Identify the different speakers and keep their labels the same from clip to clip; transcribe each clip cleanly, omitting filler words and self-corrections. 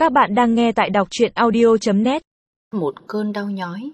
Speaker 1: Các bạn đang nghe tại đọc truyện audio.net.
Speaker 2: Một cơn đau nhói.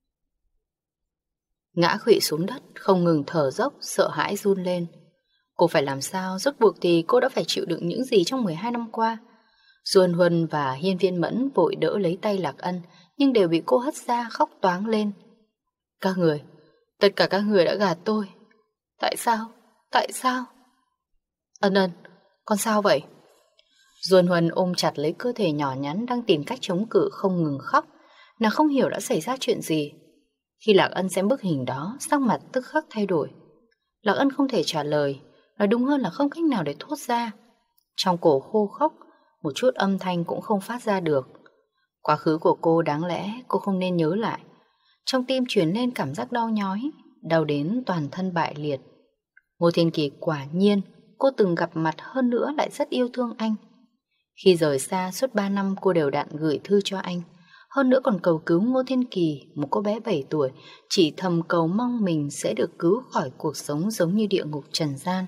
Speaker 2: Ngã khuỵu xuống đất, không ngừng thở dốc, sợ hãi run lên. Cô phải làm sao, rốt cuộc thì cô đã phải chịu đựng những gì trong 12 năm qua. Duân Huân và Hiên Viên Mẫn vội đỡ lấy tay Lạc Ân, nhưng đều bị cô hất ra khóc toáng lên. Các người, tất cả các người đã gạt tôi. Tại sao? Tại sao? Ân Ân, con sao vậy? Duân Huân ôm chặt lấy cơ thể nhỏ nhắn đang tìm cách chống cự không ngừng khóc. Nàng không hiểu đã xảy ra chuyện gì. Khi Lạc Ân xem bức hình đó, sắc mặt tức khắc thay đổi. Lạc Ân không thể trả lời, nói đúng hơn là không cách nào để thốt ra. Trong cổ khô khốc, một chút âm thanh cũng không phát ra được. Quá khứ của cô đáng lẽ cô không nên nhớ lại. Trong tim truyền lên cảm giác đau nhói, đau đến toàn thân bại liệt. Ngô Thiên Kỳ quả nhiên, cô từng gặp mặt, hơn nữa lại rất yêu thương anh. Khi rời xa suốt 3 năm cô đều đặn gửi thư cho anh. Hơn nữa còn cầu cứu Ngô Thiên Kỳ, một cô bé 7 tuổi, chỉ thầm cầu mong mình sẽ được cứu khỏi cuộc sống giống như địa ngục trần gian.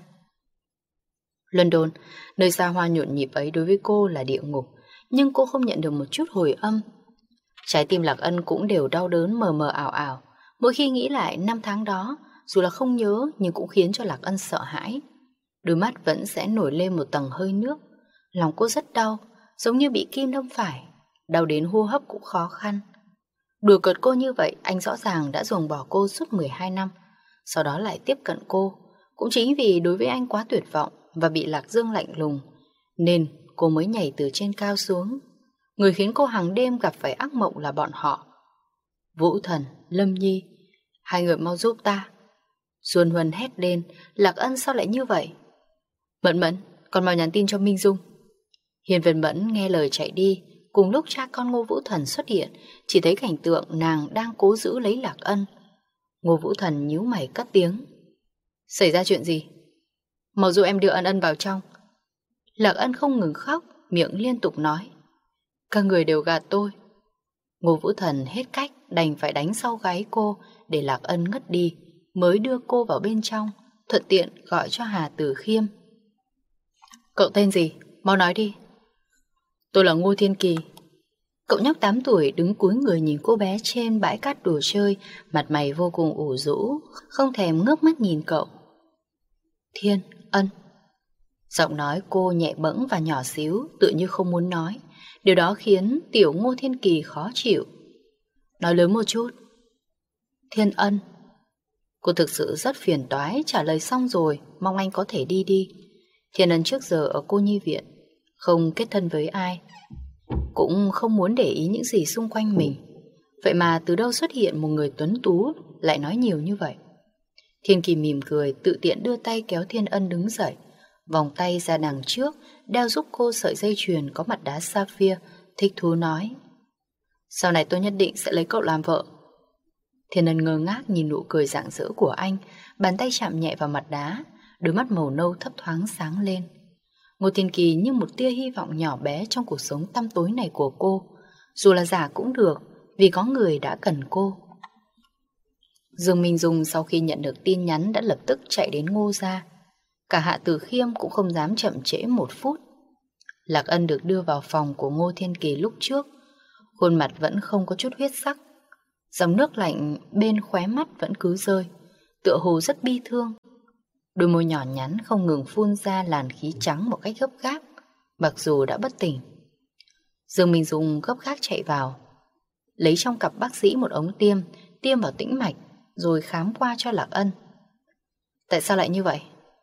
Speaker 2: London, nơi xa hoa nhộn nhịp ấy đối với cô là địa ngục, nhưng cô không nhận được một chút hồi âm. Trái tim Lạc Ân cũng đều đau đớn mờ mờ ảo ảo. Mỗi khi nghĩ lại năm tháng đó, dù là không nhớ nhưng cũng khiến cho Lạc Ân sợ hãi. Đôi mắt vẫn sẽ nổi lên một tầng hơi nước. Lòng cô rất đau, giống như bị kim đâm phải, đau đến hô hấp cũng khó khăn. Đùa cợt cô như vậy, anh rõ ràng đã ruồng bỏ cô suốt 12 năm, sau đó lại tiếp cận cô. Cũng chính vì đối với anh quá tuyệt vọng và bị Lạc Dương lạnh lùng, nên cô mới nhảy từ trên cao xuống. Người khiến cô hàng đêm gặp phải ác mộng là bọn họ. Vũ Thần, Lâm Nhi, hai người mau giúp ta. Duân Huân hét lên. Lạc Ân sao lại như vậy? Mẫn Mẫn, con mau nhắn tin cho Minh Dung. Hiên Viên Mẫn nghe lời chạy đi. Cùng lúc cha con Ngô Vũ Thần xuất hiện, chỉ thấy cảnh tượng nàng đang cố giữ lấy Lạc Ân. Ngô Vũ Thần nhíu mày cất tiếng. Xảy ra chuyện gì? Mau dụ em đưa Ân Ân vào trong. Lạc Ân không ngừng khóc, miệng liên tục nói. Các người đều gạt tôi. Ngô Vũ Thần hết cách đành phải đánh sau gáy cô để Lạc Ân ngất đi, mới đưa cô vào bên trong, thuận tiện gọi cho Hà Tử Khiêm. Cậu tên gì? Mau nói đi. Tôi là Ngô Thiên Kỳ. Cậu nhóc 8 tuổi đứng cúi người nhìn cô bé trên bãi cát đồ chơi, mặt mày vô cùng ủ rũ, không thèm ngước mắt nhìn cậu. Thiên, Ân. Giọng nói cô nhẹ bẫng và nhỏ xíu, tựa như không muốn nói. Điều đó khiến tiểu Ngô Thiên Kỳ khó chịu. Nói lớn một chút. Thiên Ân. Cô thực sự rất phiền toái, trả lời xong rồi, mong anh có thể đi đi. Thiên Ân trước giờ ở cô nhi viện, không kết thân với ai, cũng không muốn để ý những gì xung quanh mình. Vậy mà từ đâu xuất hiện một người tuấn tú lại nói nhiều như vậy? Thiên Kỳ mỉm cười, tự tiện đưa tay kéo Thiên Ân đứng dậy, vòng tay ra đằng trước, đeo giúp cô sợi dây chuyền có mặt đá sapphire, thích thú nói. Sau này tôi nhất định sẽ lấy cậu làm vợ. Thiên Ân ngơ ngác nhìn nụ cười rạng rỡ của anh, bàn tay chạm nhẹ vào mặt đá, đôi mắt màu nâu thấp thoáng sáng lên. Ngô Thiên Kỳ như một tia hy vọng nhỏ bé trong cuộc sống tăm tối này của cô. Dù là giả cũng được, vì có người đã cần cô. Dương Minh Dung sau khi nhận được tin nhắn đã lập tức chạy đến Ngô gia. Cả Hạ Tử Khiêm cũng không dám chậm trễ một phút. Lạc Ân được đưa vào phòng của Ngô Thiên Kỳ lúc trước, khuôn mặt vẫn không có chút huyết sắc. Dòng nước lạnh bên khóe mắt vẫn cứ rơi, tựa hồ rất bi thương. Đôi môi nhỏ nhắn không ngừng phun ra làn khí trắng một cách gấp gáp, mặc dù đã bất tỉnh. Dương Minh Dung gấp gáp chạy vào, lấy trong cặp bác sĩ một ống tiêm vào tĩnh mạch, rồi khám qua cho Lạc Ân. Tại sao lại như vậy?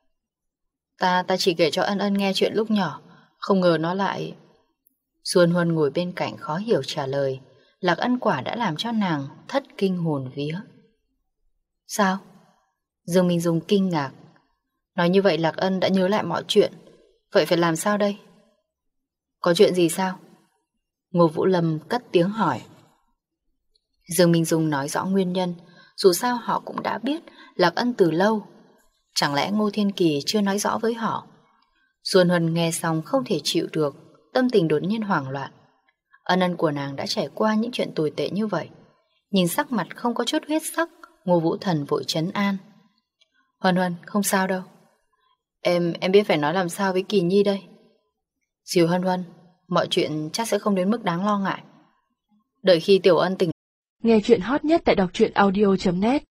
Speaker 2: Ta chỉ kể cho Ân Ân nghe chuyện lúc nhỏ, không ngờ nó lại... Xuân Huân ngồi bên cạnh khó hiểu trả lời. Lạc Ân quả đã làm cho nàng thất kinh hồn vía. Sao? Dương Minh Dung kinh ngạc. Nói như vậy Lạc Ân đã nhớ lại mọi chuyện. Vậy phải làm sao đây? Có chuyện gì sao? Ngô Vũ Lâm cất tiếng hỏi. Dương Minh Dung nói rõ nguyên nhân. Dù sao họ cũng đã biết Lạc Ân từ lâu. Chẳng lẽ Ngô Thiên Kỳ chưa nói rõ với họ? Xuân Huân nghe xong không thể chịu được, tâm tình đột nhiên hoảng loạn. Ân Ân của nàng đã trải qua những chuyện tồi tệ như vậy. Nhìn sắc mặt không có chút huyết sắc, Ngô Vũ Thần vội trấn an. Huân Huân, không sao đâu. Em biết phải nói làm sao với Kỳ Nhi đây. Dìu Huân Huân, mọi chuyện chắc sẽ không đến mức đáng lo ngại. Đợi khi Tiểu Ân tỉnh.
Speaker 1: Nghe chuyện hot nhất tại đọc truyện audio.net